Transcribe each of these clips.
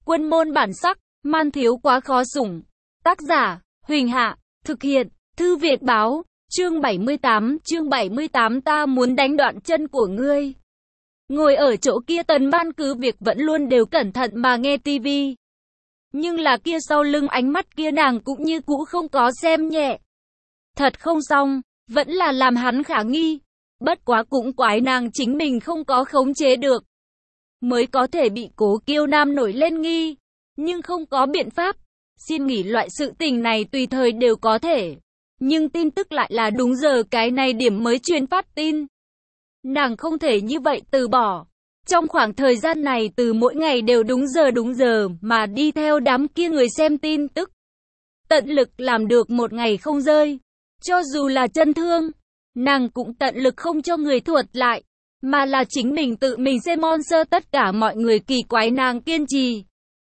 Quân môn bản sắc, man thiếu quá khó sủng. Tác giả, Huỳnh Hạ, thực hiện, Thư Việt Báo, chương 78, ta muốn đánh đoạn chân của ngươi. Ngồi ở chỗ kia Tần Ban cứ việc vẫn luôn đều cẩn thận mà nghe tivi. Nhưng là kia sau lưng ánh mắt kia nàng cũng như cũ không có xem nhẹ. Thật không xong, vẫn là làm hắn khả nghi. Bất quá cũng quái nàng chính mình không có khống chế được. Mới có thể bị Cố Kiêu Nam nổi lên nghi. Nhưng không có biện pháp. Xin nghỉ loại sự tình này tùy thời đều có thể. Nhưng tin tức lại là đúng giờ cái này điểm mới truyền phát tin. Nàng không thể như vậy từ bỏ. Trong khoảng thời gian này từ mỗi ngày đều đúng giờ mà đi theo đám kia người xem tin tức. Tận lực làm được một ngày không rơi. Cho dù là chân thương, nàng cũng tận lực không cho người thuật lại. Mà là chính mình tự mình xem monster tất cả mọi người kỳ quái nàng kiên trì.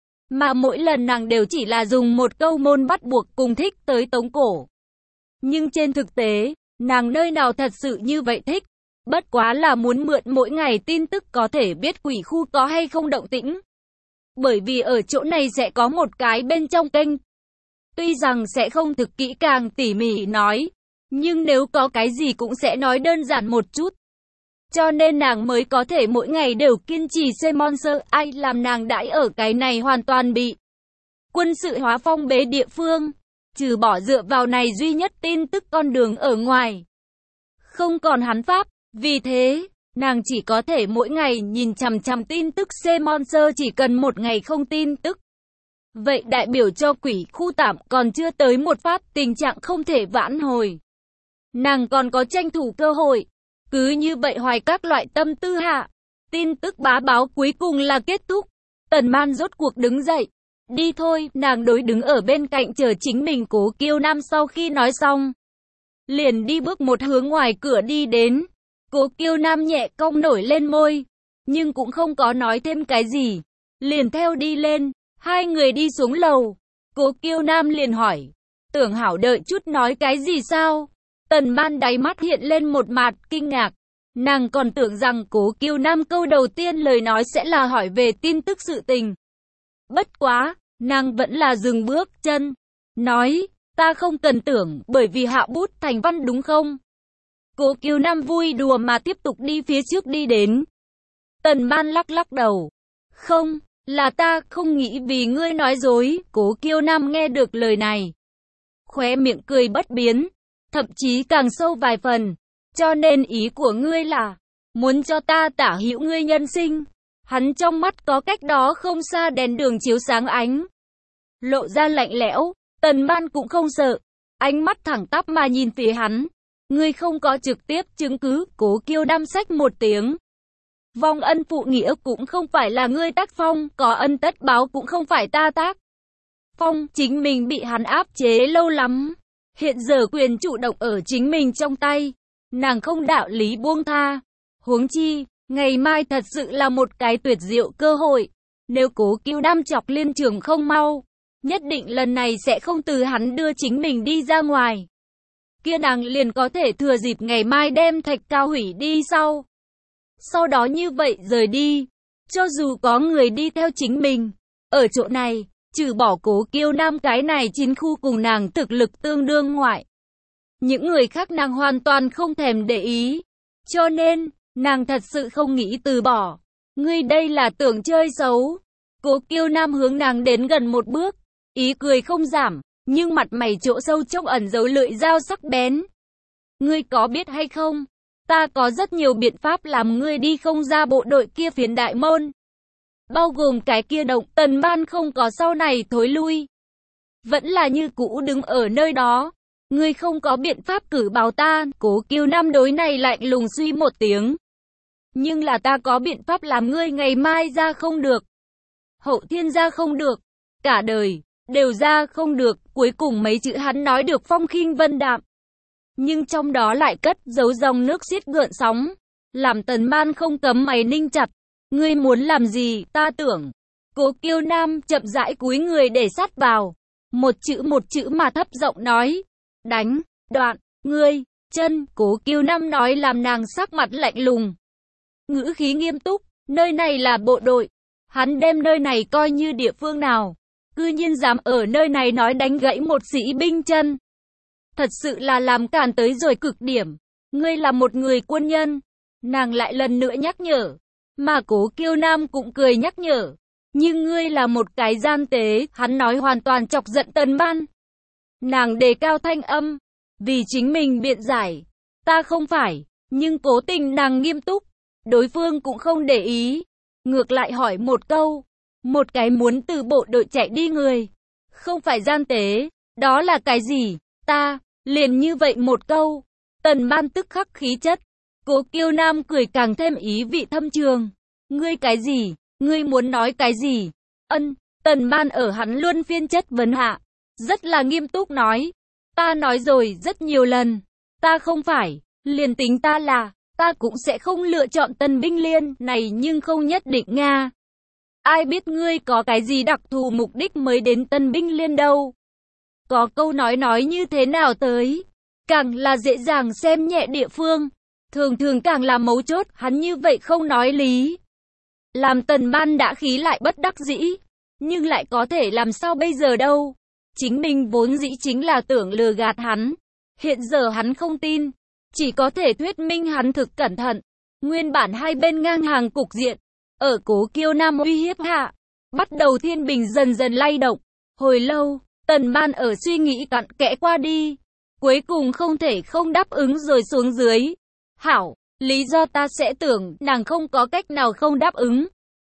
Mà mỗi lần nàng đều chỉ là dùng một câu môn bắt buộc cùng thích tới tống cổ. Nhưng trên thực tế, nàng nơi nào thật sự như vậy thích. Bất quá là muốn mượn mỗi ngày tin tức có thể biết quỷ khu có hay không động tĩnh. Bởi vì ở chỗ này sẽ có một cái bên trong kênh. Tuy rằng sẽ không thực kỹ càng tỉ mỉ nói, nhưng nếu có cái gì cũng sẽ nói đơn giản một chút. Cho nên nàng mới có thể mỗi ngày đều kiên trì xem monster. Ai làm nàng đãi ở cái này hoàn toàn bị quân sự hóa phong bế địa phương. Trừ bỏ dựa vào này duy nhất tin tức con đường ở ngoài. Không còn hắn pháp. Vì thế, nàng chỉ có thể mỗi ngày nhìn chằm chằm tin tức xem monster chỉ cần một ngày không tin tức. Vậy đại biểu cho quỷ khu tạm còn chưa tới một phát tình trạng không thể vãn hồi. Nàng còn có tranh thủ cơ hội. Cứ như vậy hoài các loại tâm tư hạ. Tin tức bá báo cuối cùng là kết thúc. Tần Man rốt cuộc đứng dậy. Đi thôi, nàng đối đứng ở bên cạnh chờ chính mình Cố Kiêu Nam sau khi nói xong. Liền đi bước một hướng ngoài cửa đi đến. Cố Kiêu Nam nhẹ cong nổi lên môi. Nhưng cũng không có nói thêm cái gì. Liền theo đi lên. Hai người đi xuống lầu. Cố Kiêu Nam liền hỏi. Tưởng hảo đợi chút nói cái gì sao? Tần Man đáy mắt hiện lên một mạt kinh ngạc. Nàng còn tưởng rằng Cố Kiêu Nam câu đầu tiên lời nói sẽ là hỏi về tin tức sự tình. Bất quá, nàng vẫn là dừng bước chân. Nói, ta không cần tưởng bởi vì hạ bút thành văn đúng không? Cố Kiêu Nam vui đùa mà tiếp tục đi phía trước đi đến. Tần Man lắc lắc đầu. Không, là ta không nghĩ vì ngươi nói dối. Cố Kiêu Nam nghe được lời này. Khóe miệng cười bất biến. Thậm chí càng sâu vài phần. Cho nên ý của ngươi là muốn cho ta tả hữu ngươi nhân sinh. Hắn trong mắt có cách đó không xa đèn đường chiếu sáng ánh. Lộ ra lạnh lẽo. Tần Man cũng không sợ. Ánh mắt thẳng tắp mà nhìn phía hắn. Ngươi không có trực tiếp chứng cứ. Cố Kiêu Nam xách một tiếng. Vong ân phụ nghĩa cũng không phải là ngươi tác phong. Có ân tất báo cũng không phải ta tác phong. Chính mình bị hắn áp chế lâu lắm. Hiện giờ quyền chủ động ở chính mình trong tay. Nàng không đạo lý buông tha. Huống chi, ngày mai thật sự là một cái tuyệt diệu cơ hội. Nếu Cố Kiêu Nam chọc liên trường không mau, nhất định lần này sẽ không từ hắn đưa chính mình đi ra ngoài. Kia nàng liền có thể thừa dịp ngày mai đem Thạch Cao hủy đi sau đó như vậy rời đi. Cho dù có người đi theo chính mình, ở chỗ này, trừ bỏ Cố Kiêu Nam cái này chiến khu cùng nàng thực lực tương đương ngoại. Những người khác nàng hoàn toàn không thèm để ý. Cho nên, nàng thật sự không nghĩ từ bỏ. Ngươi đây là tưởng chơi xấu. Cố Kiêu Nam hướng nàng đến gần một bước. Ý cười không giảm, nhưng mặt mày chỗ sâu trong ẩn giấu lưỡi dao sắc bén. Ngươi có biết hay không? Ta có rất nhiều biện pháp làm ngươi đi không ra bộ đội kia phiến đại môn. Bao gồm cái kia động. Tần Man không có sau này thối lui. Vẫn là như cũ đứng ở nơi đó. Ngươi không có biện pháp cử báo ta. Cố Kiêu Nam đối này lạnh lùng suy một tiếng. Nhưng là ta có biện pháp làm ngươi ngày mai ra không được. Hậu thiên ra không được. Cả đời, đều ra không được. Cuối cùng mấy chữ hắn nói được phong khinh vân đạm. Nhưng trong đó lại cất giấu dòng nước xiết gợn sóng. Làm Tần Man không cấm mày ninh chặt. Ngươi muốn làm gì, ta tưởng. Cố Kiêu Nam chậm rãi cúi người để sát vào. Một chữ mà thấp giọng nói. Đánh, đoạn, ngươi, chân. Cố Kiêu Nam nói làm nàng sắc mặt lạnh lùng. Ngữ khí nghiêm túc, nơi này là bộ đội. Hắn đem nơi này coi như địa phương nào, cư nhiên dám ở nơi này nói đánh gãy một sĩ binh chân. Thật sự là làm càn tới rồi cực điểm. Ngươi là một người quân nhân. Nàng lại lần nữa nhắc nhở. Mà Cố Kiêu Nam cũng cười nhắc nhở. Nhưng ngươi là một cái gian tế. Hắn nói hoàn toàn chọc giận Tần Ban. Nàng đề cao thanh âm. Vì chính mình biện giải. Ta không phải. Nhưng cố tình nàng nghiêm túc. Đối phương cũng không để ý. Ngược lại hỏi một câu. Một cái muốn từ bộ đội chạy đi người. Không phải gian tế. Đó là cái gì? Ta. Liền như vậy một câu. Tần Ban tức khắc khí chất. Cố Kiêu Nam cười càng thêm ý vị thâm trường. Ngươi cái gì? Ngươi muốn nói cái gì? Tần Ban ở hắn luân phiên chất vấn hạ. Rất là nghiêm túc nói. Ta nói rồi rất nhiều lần. Ta không phải. Liền tính ta là. Ta cũng sẽ không lựa chọn Tân Binh Liên này nhưng không nhất định Nga. Ai biết ngươi có cái gì đặc thù mục đích mới đến Tân Binh Liên đâu. Có câu nói như thế nào tới. Càng là dễ dàng xem nhẹ địa phương. Thường thường càng là mấu chốt, hắn như vậy không nói lý. Làm Tần Ban đã khí lại bất đắc dĩ. Nhưng lại có thể làm sao bây giờ đâu. Chính mình vốn dĩ chính là tưởng lừa gạt hắn. Hiện giờ hắn không tin. Chỉ có thể thuyết minh hắn thực cẩn thận. Nguyên bản hai bên ngang hàng cục diện. Ở Cố Kiêu Nam uy hiếp hạ. Bắt đầu thiên bình dần dần lay động. Hồi lâu, Tần Ban ở suy nghĩ cặn kẽ qua đi. Cuối cùng không thể không đáp ứng rồi xuống dưới. Hảo, lý do ta sẽ tưởng nàng không có cách nào không đáp ứng.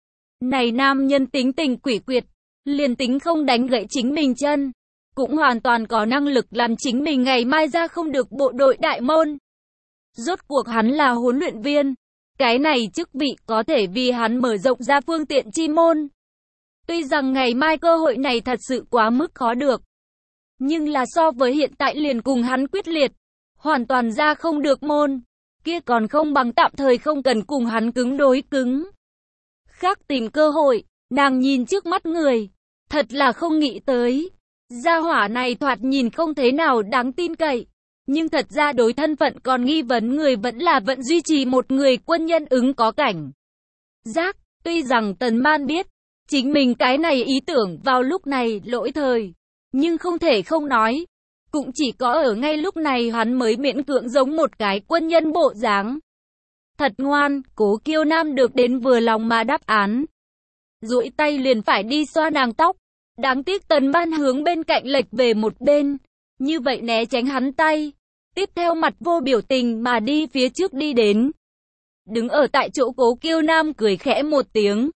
Này nam nhân tính tình quỷ quyệt. Liền tính không đánh gãy chính mình chân. Cũng hoàn toàn có năng lực làm chính mình ngày mai ra không được bộ đội đại môn. Rốt cuộc hắn là huấn luyện viên. Cái này chức vị có thể vì hắn mở rộng ra phương tiện chi môn. Tuy rằng ngày mai cơ hội này thật sự quá mức khó được. Nhưng là so với hiện tại liền cùng hắn quyết liệt. Hoàn toàn ra không được môn. Kia còn không bằng tạm thời không cần cùng hắn cứng đối cứng. Khác tìm cơ hội. Nàng nhìn trước mắt người. Thật là không nghĩ tới. Gia hỏa này thoạt nhìn không thế nào đáng tin cậy. Nhưng thật ra đối thân phận còn nghi vấn người vẫn duy trì một người quân nhân ứng có cảnh giác. Tuy rằng Tần Man biết, chính mình cái này ý tưởng vào lúc này lỗi thời. Nhưng không thể không nói. Cũng chỉ có ở ngay lúc này hắn mới miễn cưỡng giống một cái quân nhân bộ dáng. Thật ngoan, Cố Kiêu Nam được đến vừa lòng mà đáp án. Duỗi tay liền phải đi xoa nàng tóc. Đáng tiếc Tần Man hướng bên cạnh lệch về một bên. Như vậy né tránh hắn tay. Tiếp theo mặt vô biểu tình mà đi phía trước đi đến. Đứng ở tại chỗ Cố Kiêu Nam cười khẽ một tiếng.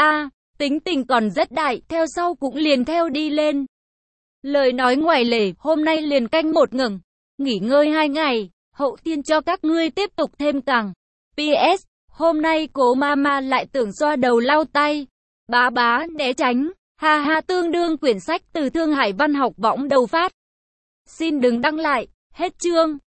Tính tình còn rất đại, theo sau cũng liền theo đi lên. Lời nói ngoài lề, hôm nay liền canh một ngừng. Nghỉ ngơi 2 ngày, hậu thiên cho các ngươi tiếp tục thêm càng. PS, hôm nay Cố Mama lại tưởng xoa đầu lau tay. Bá né tránh. Ha ha, tương đương quyển sách từ Thương Hải Văn học võng đầu phát. Xin đừng đăng lại. Hết chương.